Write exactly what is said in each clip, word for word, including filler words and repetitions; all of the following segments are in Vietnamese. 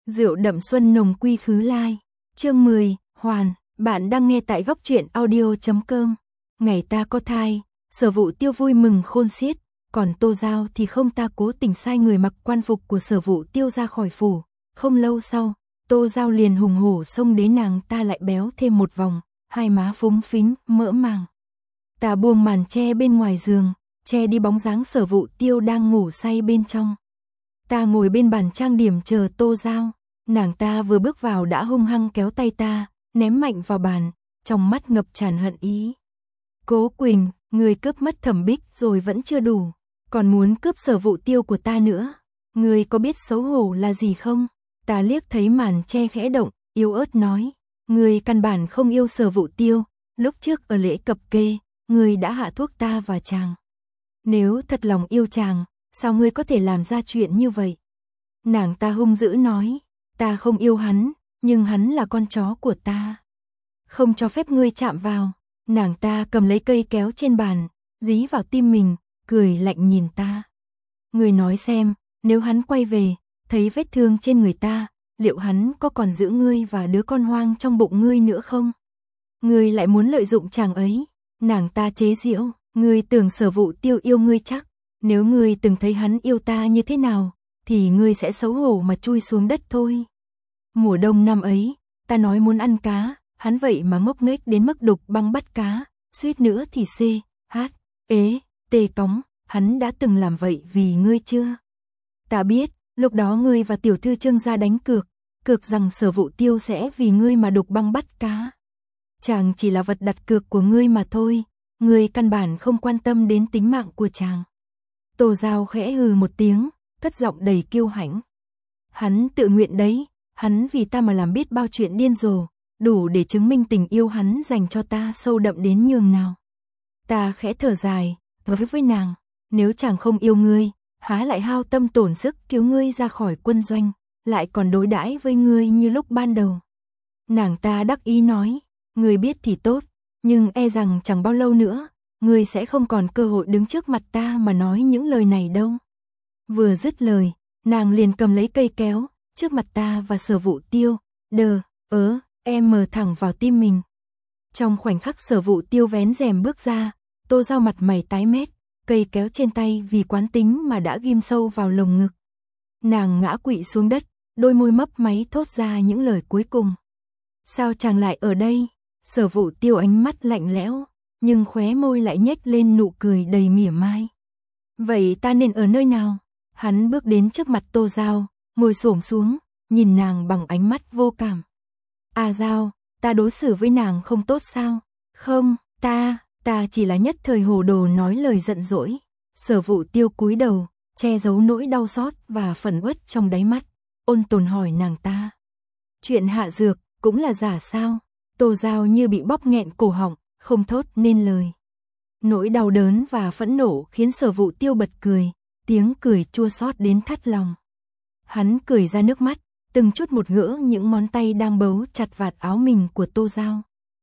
Rượu đậm xuân nồng quy khứ lai. Chương mười, Hoàn, bạn đang nghe tại góc truyện audio chấm com. Ngày ta có thai, Sở Vũ Tiêu vui mừng khôn xiết, còn Tô Giao thì không, ta cố tình sai người mặc quan phục của Sở Vũ Tiêu ra khỏi phủ. Không lâu sau, Tô Giao liền hùng hổ xông đến, nàng ta lại béo thêm một vòng, hai má phúng phính, mỡ màng. Ta buông màn che bên ngoài giường, che đi bóng dáng Sở Vũ Tiêu đang ngủ say bên trong. Ta ngồi bên bàn trang điểm chờ Tô Giao, nàng ta vừa bước vào đã hung hăng kéo tay ta, ném mạnh vào bàn, trong mắt ngập tràn hận ý. Cố Quỳnh, người cướp mất Thẩm Bích rồi vẫn chưa đủ, còn muốn cướp Sở Vũ Tiêu của ta nữa. Người có biết xấu hổ là gì không? Ta liếc thấy màn che khẽ động, yếu ớt nói, người căn bản không yêu Sở Vũ Tiêu, lúc trước ở lễ cập kê, người đã hạ thuốc ta và chàng. Nếu thật lòng yêu chàng, sao ngươi có thể làm ra chuyện như vậy? Nàng ta hung dữ nói, ta không yêu hắn, nhưng hắn là con chó của ta. Không cho phép ngươi chạm vào. Nàng ta cầm lấy cây kéo trên bàn, dí vào tim mình, cười lạnh nhìn ta. Ngươi nói xem, nếu hắn quay về, thấy vết thương trên người ta, liệu hắn có còn giữ ngươi và đứa con hoang trong bụng ngươi nữa không? Ngươi lại muốn lợi dụng chàng ấy. Nàng ta chế giễu, ngươi tưởng Sở Vũ Tiêu yêu ngươi chắc. Nếu ngươi từng thấy hắn yêu ta như thế nào, thì ngươi sẽ xấu hổ mà chui xuống đất thôi. Mùa đông năm ấy, ta nói muốn ăn cá, hắn vậy mà ngốc nghếch đến mức đục băng bắt cá, suýt nữa thì C, H, ế, tê cóng, hắn đã từng làm vậy vì ngươi chưa? Ta biết, lúc đó ngươi và tiểu thư Trương gia đánh cược, cược rằng Sở Vũ Tiêu sẽ vì ngươi mà đục băng bắt cá. Chàng chỉ là vật đặt cược của ngươi mà thôi, ngươi căn bản không quan tâm đến tính mạng của chàng. Tô Giao khẽ hừ một tiếng, cất giọng đầy kiêu hãnh. Hắn tự nguyện đấy, hắn vì ta mà làm biết bao chuyện điên rồ, đủ để chứng minh tình yêu hắn dành cho ta sâu đậm đến nhường nào. Ta khẽ thở dài, với với nàng, nếu chàng không yêu ngươi, há lại hao tâm tổn sức cứu ngươi ra khỏi quân doanh, lại còn đối đãi với ngươi như lúc ban đầu. Nàng ta đắc ý nói, ngươi biết thì tốt, nhưng e rằng chẳng bao lâu nữa, ngươi sẽ không còn cơ hội đứng trước mặt ta mà nói những lời này đâu. Vừa dứt lời, nàng liền cầm lấy cây kéo, trước mặt ta và Sở Vũ Tiêu, đờ, ớ, em mờ thẳng vào tim mình. Trong khoảnh khắc Sở Vũ Tiêu vén rèm bước ra, Tô Giao mặt mày tái mét, cây kéo trên tay vì quán tính mà đã ghim sâu vào lồng ngực. Nàng ngã quỵ xuống đất, đôi môi mấp máy thốt ra những lời cuối cùng. Sao chàng lại ở đây? Sở Vũ Tiêu ánh mắt lạnh lẽo, nhưng khóe môi lại nhếch lên nụ cười đầy mỉa mai. Vậy ta nên ở nơi nào? Hắn bước đến trước mặt Tô Giao, ngồi xổm xuống, nhìn nàng bằng ánh mắt vô cảm. À Giao, ta đối xử với nàng không tốt sao? Không, ta, ta chỉ là nhất thời hồ đồ nói lời giận dỗi. Sở Vũ Tiêu cúi đầu, che giấu nỗi đau xót và phẫn uất trong đáy mắt, ôn tồn hỏi nàng ta. Chuyện hạ dược, cũng là giả sao? Tô Giao như bị bóp nghẹn cổ họng, không thốt nên lời. Nỗi đau đớn và phẫn nộ khiến Sở Vũ Tiêu bật cười, tiếng cười chua xót đến thắt lòng. Hắn cười ra nước mắt, từng chút một gỡ những ngón tay đang bấu chặt vạt áo mình của Tô Giao.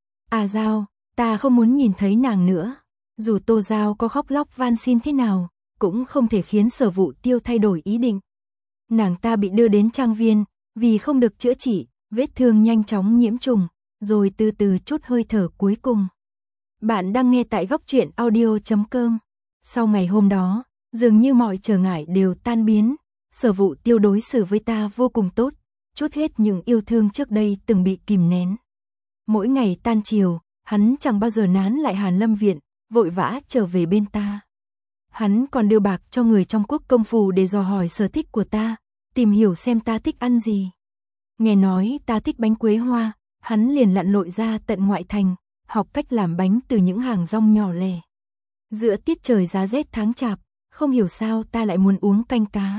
À Giao, ta không muốn nhìn thấy nàng nữa. Dù Tô Giao có khóc lóc van xin thế nào, cũng không thể khiến Sở Vũ Tiêu thay đổi ý định. Nàng ta bị đưa đến trang viên, vì không được chữa trị, vết thương nhanh chóng nhiễm trùng, rồi từ từ chút hơi thở cuối cùng. Bạn đang nghe tại góc truyện audio chấm com. Sau ngày hôm đó, dường như mọi trở ngại đều tan biến, Sở Vũ Tiêu đối xử với ta vô cùng tốt, chút hết những yêu thương trước đây từng bị kìm nén. Mỗi ngày tan chiều, hắn chẳng bao giờ nán lại Hàn Lâm Viện, vội vã trở về bên ta. Hắn còn đưa bạc cho người trong quốc công phủ để dò hỏi sở thích của ta, tìm hiểu xem ta thích ăn gì. Nghe nói ta thích bánh quế hoa, hắn liền lặn lội ra tận ngoại thành, học cách làm bánh từ những hàng rong nhỏ lẻ. Giữa tiết trời giá rét tháng chạp, không hiểu sao ta lại muốn uống canh cá.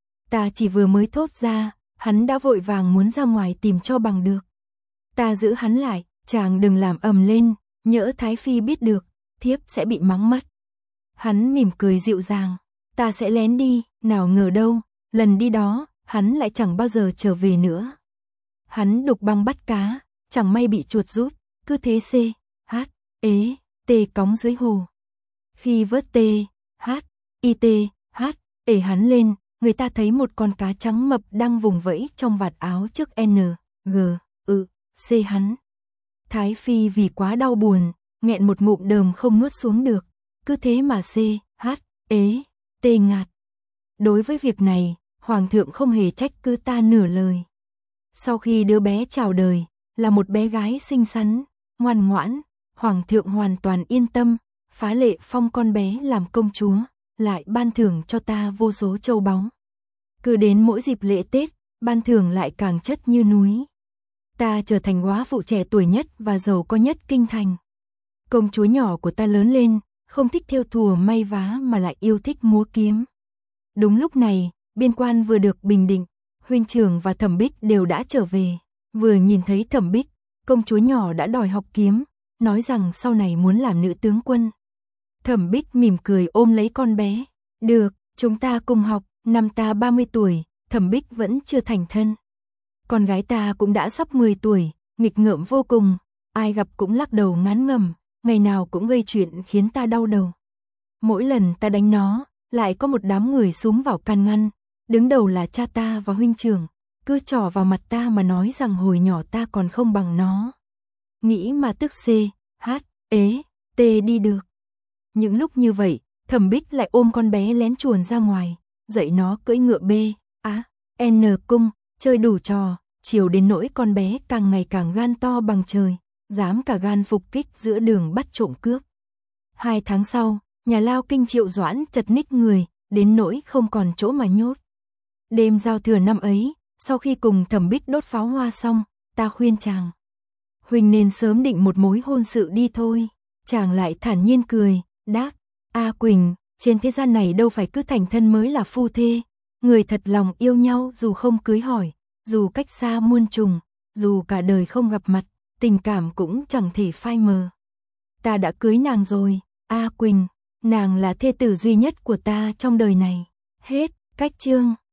Ta chỉ vừa mới thốt ra, hắn đã vội vàng muốn ra ngoài tìm cho bằng được. Ta giữ hắn lại, chàng đừng làm ầm lên, nhỡ Thái Phi biết được, thiếp sẽ bị mắng mất. Hắn mỉm cười dịu dàng, ta sẽ lén đi, nào ngờ đâu, lần đi đó, hắn lại chẳng bao giờ trở về nữa. Hắn đục băng bắt cá, chẳng may bị chuột rút, cứ thế C, H, ế, tê cóng dưới hồ. Khi vớt T, H, I T, H, ể hắn lên, người ta thấy một con cá trắng mập đang vùng vẫy trong vạt áo trước N, G, ư, C hắn. Thái Phi vì quá đau buồn, nghẹn một ngụm đờm không nuốt xuống được, cứ thế mà C, H, ế, tê ngạt. Đối với việc này, Hoàng thượng không hề trách cứ ta nửa lời. Sau khi đứa bé chào đời, là một bé gái xinh xắn, ngoan ngoãn, Hoàng thượng hoàn toàn yên tâm, phá lệ phong con bé làm công chúa, lại ban thưởng cho ta vô số châu báu. Cứ đến mỗi dịp lễ Tết, ban thưởng lại càng chất như núi. Ta trở thành góa phụ trẻ tuổi nhất và giàu có nhất kinh thành. Công chúa nhỏ của ta lớn lên, không thích thêu thùa may vá mà lại yêu thích múa kiếm. Đúng lúc này, biên quan vừa được bình định, huynh trưởng và Thẩm Bích đều đã trở về. Vừa nhìn thấy Thẩm Bích, công chúa nhỏ đã đòi học kiếm, nói rằng sau này muốn làm nữ tướng quân. Thẩm Bích mỉm cười ôm lấy con bé. Được, chúng ta cùng học, năm ta ba mươi tuổi, Thẩm Bích vẫn chưa thành thân. Con gái ta cũng đã sắp mười tuổi, nghịch ngợm vô cùng, ai gặp cũng lắc đầu ngán ngẩm, ngày nào cũng gây chuyện khiến ta đau đầu. Mỗi lần ta đánh nó, lại có một đám người xúm vào can ngăn, đứng đầu là cha ta và huynh trưởng, cứ trỏ vào mặt ta mà nói rằng hồi nhỏ ta còn không bằng nó. Nghĩ mà tức C, H, ế, T đi được. Những lúc như vậy, Thẩm Bích lại ôm con bé lén chuồn ra ngoài, dạy nó cưỡi ngựa B, A, N cung, chơi đủ trò, chiều đến nỗi con bé càng ngày càng gan to bằng trời, dám cả gan phục kích giữa đường bắt trộm cướp. Hai tháng sau, nhà lao Kinh Triệu Doãn chật ních người, đến nỗi không còn chỗ mà nhốt. Đêm giao thừa năm ấy, sau khi cùng Thẩm Bích đốt pháo hoa xong, ta khuyên chàng: huynh nên sớm định một mối hôn sự đi thôi. Chàng lại thản nhiên cười, đáp: A Quỳnh, trên thế gian này đâu phải cứ thành thân mới là phu thê. Người thật lòng yêu nhau dù không cưới hỏi, dù cách xa muôn trùng, dù cả đời không gặp mặt, tình cảm cũng chẳng thể phai mờ. Ta đã cưới nàng rồi, A Quỳnh, nàng là thê tử duy nhất của ta trong đời này. Hết, cách chương.